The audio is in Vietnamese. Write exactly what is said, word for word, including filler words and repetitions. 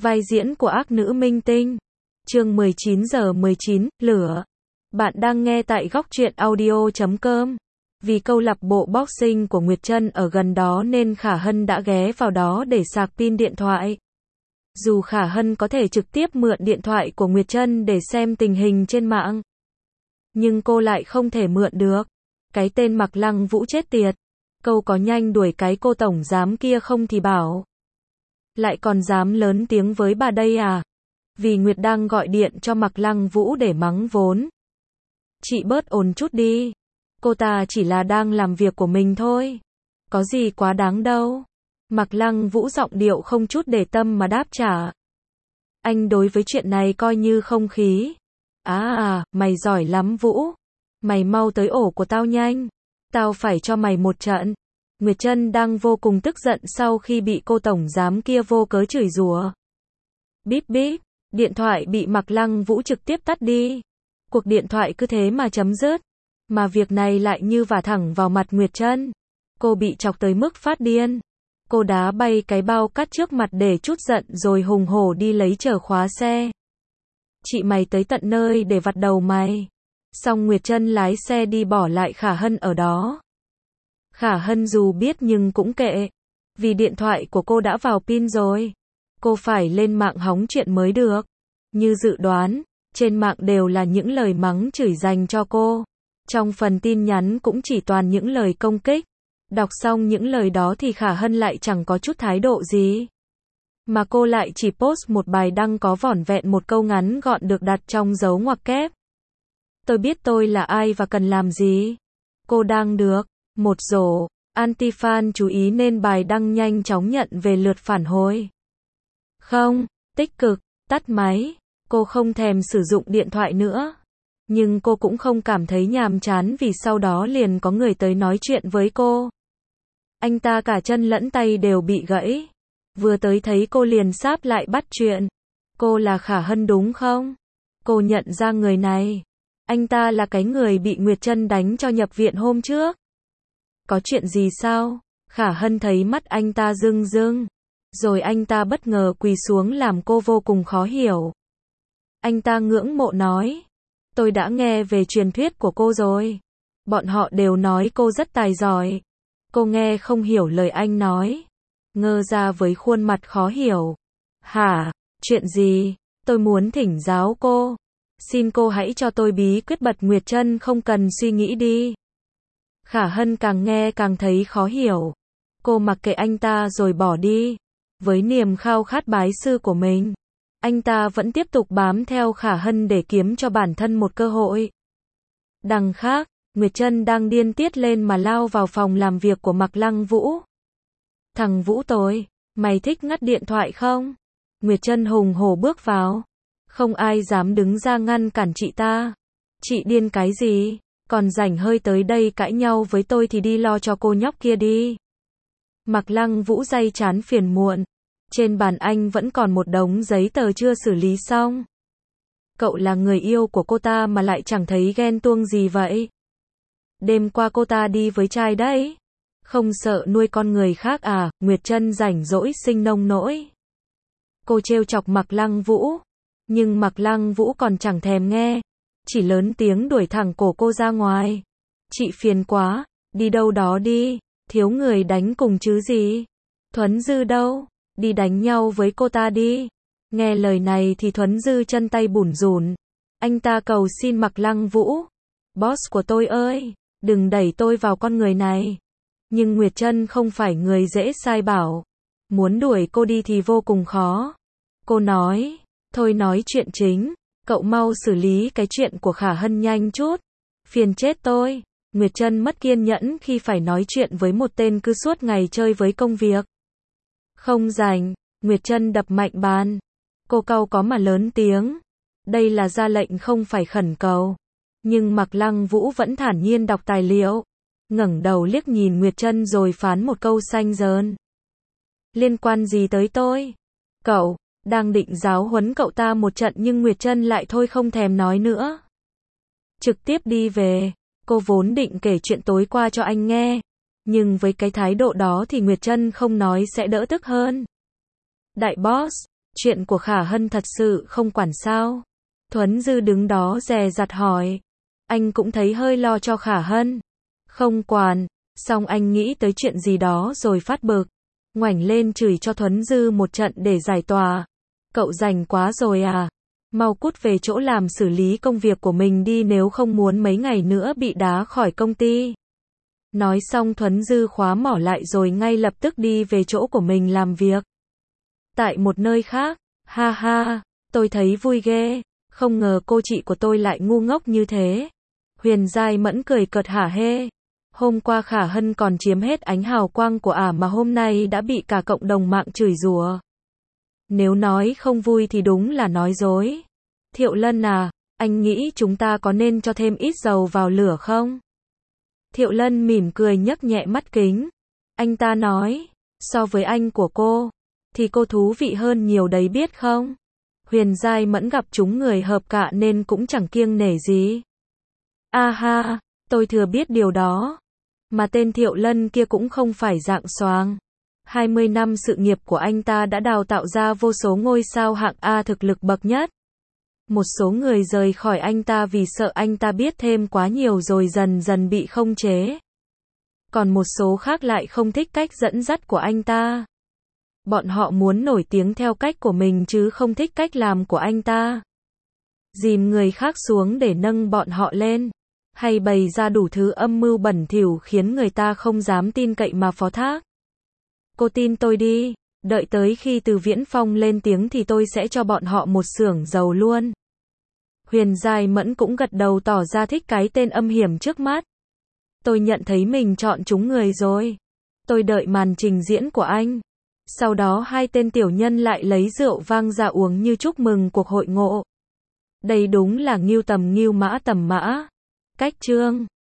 Vai diễn của ác nữ minh tinh. Chương mười chín giờ mười chín, lửa. Bạn đang nghe tại góc truyện audio chấm com. Vì câu lạc bộ boxing của Nguyệt Trân ở gần đó nên Khả Hân đã ghé vào đó để sạc pin điện thoại. Dù Khả Hân có thể trực tiếp mượn điện thoại của Nguyệt Trân để xem tình hình trên mạng, nhưng cô lại không thể mượn được. Cái tên Mạc Lăng Vũ chết tiệt. Câu có nhanh đuổi cái cô tổng giám kia không thì bảo. Lại còn dám lớn tiếng với bà đây à? Vì Nguyệt đang gọi điện cho Mạc Lăng Vũ để mắng vốn. Chị bớt ồn chút đi. Cô ta chỉ là đang làm việc của mình thôi. Có gì quá đáng đâu. Mạc Lăng Vũ giọng điệu không chút để tâm mà đáp trả. Anh đối với chuyện này coi như không khí. À à, mày giỏi lắm Vũ. Mày mau tới ổ của tao nhanh. Tao phải cho mày một trận. Nguyệt Trân đang vô cùng tức giận sau khi bị cô tổng giám kia vô cớ chửi rủa. Bíp bíp, điện thoại bị Mạc Lăng Vũ trực tiếp tắt đi. Cuộc điện thoại cứ thế mà chấm dứt. Mà việc này lại như vả thẳng vào mặt Nguyệt Trân. Cô bị chọc tới mức phát điên. Cô đá bay cái bao cát trước mặt để trút giận rồi hùng hổ đi lấy chìa khóa xe. Chị mày tới tận nơi để vặt đầu mày. Xong Nguyệt Trân lái xe đi bỏ lại Khả Hân ở đó. Khả Hân dù biết nhưng cũng kệ. Vì điện thoại của cô đã vào pin rồi. Cô phải lên mạng hóng chuyện mới được. Như dự đoán, trên mạng đều là những lời mắng chửi dành cho cô. Trong phần tin nhắn cũng chỉ toàn những lời công kích. Đọc xong những lời đó thì Khả Hân lại chẳng có chút thái độ gì. Mà cô lại chỉ post một bài đăng có vỏn vẹn một câu ngắn gọn được đặt trong dấu ngoặc kép. Tôi biết tôi là ai và cần làm gì. Cô đang được một rổ anti-fan chú ý nên bài đăng nhanh chóng nhận về lượt phản hồi. Không, tích cực, tắt máy. Cô không thèm sử dụng điện thoại nữa. Nhưng cô cũng không cảm thấy nhàm chán vì sau đó liền có người tới nói chuyện với cô. Anh ta cả chân lẫn tay đều bị gãy. Vừa tới thấy cô liền sáp lại bắt chuyện. Cô là Khả Hân đúng không? Cô nhận ra người này. Anh ta là cái người bị Nguyệt Trân đánh cho nhập viện hôm trước. Có chuyện gì sao? Khả Hân thấy mắt anh ta rưng rưng. Rồi anh ta bất ngờ quỳ xuống làm cô vô cùng khó hiểu. Anh ta ngưỡng mộ nói. Tôi đã nghe về truyền thuyết của cô rồi. Bọn họ đều nói cô rất tài giỏi. Cô nghe không hiểu lời anh nói. Ngơ ra với khuôn mặt khó hiểu. Hả? Chuyện gì? Tôi muốn thỉnh giáo cô. Xin cô hãy cho tôi bí quyết bật Nguyệt Trân không cần suy nghĩ đi. Khả Hân càng nghe càng thấy khó hiểu. Cô mặc kệ anh ta rồi bỏ đi. Với niềm khao khát bái sư của mình, anh ta vẫn tiếp tục bám theo Khả Hân để kiếm cho bản thân một cơ hội. Đằng khác, Nguyệt Trân đang điên tiết lên mà lao vào phòng làm việc của Mạc Lăng Vũ. Thằng Vũ tôi, mày thích ngắt điện thoại không? Nguyệt Trân hùng hổ bước vào. Không ai dám đứng ra ngăn cản chị ta. Chị điên cái gì? Còn rảnh hơi tới đây cãi nhau với tôi thì đi lo cho cô nhóc kia đi. Mạc Lăng Vũ day chán phiền muộn. Trên bàn anh vẫn còn một đống giấy tờ chưa xử lý xong. Cậu là người yêu của cô ta mà lại chẳng thấy ghen tuông gì vậy? Đêm qua cô ta đi với trai đấy. Không sợ nuôi con người khác à? Nguyệt Trân rảnh rỗi sinh nông nỗi. Cô trêu chọc Mạc Lăng Vũ. Nhưng Mạc Lăng Vũ còn chẳng thèm nghe. Chỉ lớn tiếng đuổi thẳng cổ cô ra ngoài. Chị phiền quá, đi đâu đó đi, thiếu người đánh cùng chứ gì. Thuấn Dư đâu? Đi đánh nhau với cô ta đi. Nghe lời này thì Thuấn Dư chân tay bủn rủn. Anh ta cầu xin Mạc Lăng Vũ. Boss của tôi ơi, đừng đẩy tôi vào con người này. Nhưng Nguyệt Trân không phải người dễ sai bảo. Muốn đuổi cô đi thì vô cùng khó. Cô nói, thôi nói chuyện chính. Cậu mau xử lý cái chuyện của Khả Hân nhanh chút. Phiền chết tôi. Nguyệt Trân mất kiên nhẫn khi phải nói chuyện với một tên cứ suốt ngày chơi với công việc. Không rảnh. Nguyệt Trân đập mạnh bàn. Cô cau có mà lớn tiếng. Đây là ra lệnh không phải khẩn cầu. Nhưng Mạc Lăng Vũ vẫn thản nhiên đọc tài liệu. Ngẩng đầu liếc nhìn Nguyệt Trân rồi phán một câu xanh dờn. Liên quan gì tới tôi? Cậu đang định giáo huấn cậu ta một trận nhưng Nguyệt Trân lại thôi không thèm nói nữa. Trực tiếp đi về. Cô vốn định kể chuyện tối qua cho anh nghe. Nhưng với cái thái độ đó thì Nguyệt Trân không nói sẽ đỡ tức hơn. Đại boss, Chuyện của Khả Hân thật sự không quản sao? Thuấn Dư đứng đó dè dặt hỏi. Anh cũng thấy hơi lo cho Khả Hân. Không quản, xong anh nghĩ tới chuyện gì đó rồi phát bực. Ngoảnh lên chửi cho Thuấn Dư một trận để giải tỏa. Cậu rảnh quá rồi à? Mau cút về chỗ làm xử lý công việc của mình đi nếu không muốn mấy ngày nữa bị đá khỏi công ty. Nói xong Thuấn Dư khóa mỏ lại rồi ngay lập tức đi về chỗ của mình làm việc. Tại một nơi khác, ha ha, tôi thấy vui ghê, không ngờ cô chị của tôi lại ngu ngốc như thế. Huyền Giai Mẫn cười cợt hả hê. Hôm qua Khả Hân còn chiếm hết ánh hào quang của ả mà hôm nay đã bị cả cộng đồng mạng chửi rủa. Nếu nói không vui thì đúng là nói dối. Thiệu Lân à, anh nghĩ chúng ta có nên cho thêm ít dầu vào lửa không? Thiệu Lân mỉm cười nhấc nhẹ mắt kính. Anh ta nói, so với anh của cô, thì cô thú vị hơn nhiều đấy biết không? Huyền Giai Mẫn gặp chúng người hợp cạ nên cũng chẳng kiêng nể gì. A ha, tôi thừa biết điều đó. Mà tên Thiệu Lân kia cũng không phải dạng xoàng. hai mươi năm sự nghiệp của anh ta đã đào tạo ra vô số ngôi sao hạng A thực lực bậc nhất. Một số người rời khỏi anh ta vì sợ anh ta biết thêm quá nhiều rồi dần dần bị khống chế. Còn một số khác lại không thích cách dẫn dắt của anh ta. Bọn họ muốn nổi tiếng theo cách của mình chứ không thích cách làm của anh ta. Dìm người khác xuống để nâng bọn họ lên. Hay bày ra đủ thứ âm mưu bẩn thỉu khiến người ta không dám tin cậy mà phó thác. Cô tin tôi đi, đợi tới khi Từ Viễn Phong lên tiếng thì tôi sẽ cho bọn họ một xưởng dầu luôn. Huyền Giai Mẫn cũng gật đầu tỏ ra thích cái tên âm hiểm trước mắt. Tôi nhận thấy mình chọn chúng người rồi. Tôi đợi màn trình diễn của anh. Sau đó hai tên tiểu nhân lại lấy rượu vang ra uống như chúc mừng cuộc hội ngộ. Đây đúng là ngưu tầm ngưu mã tầm mã. Cách chương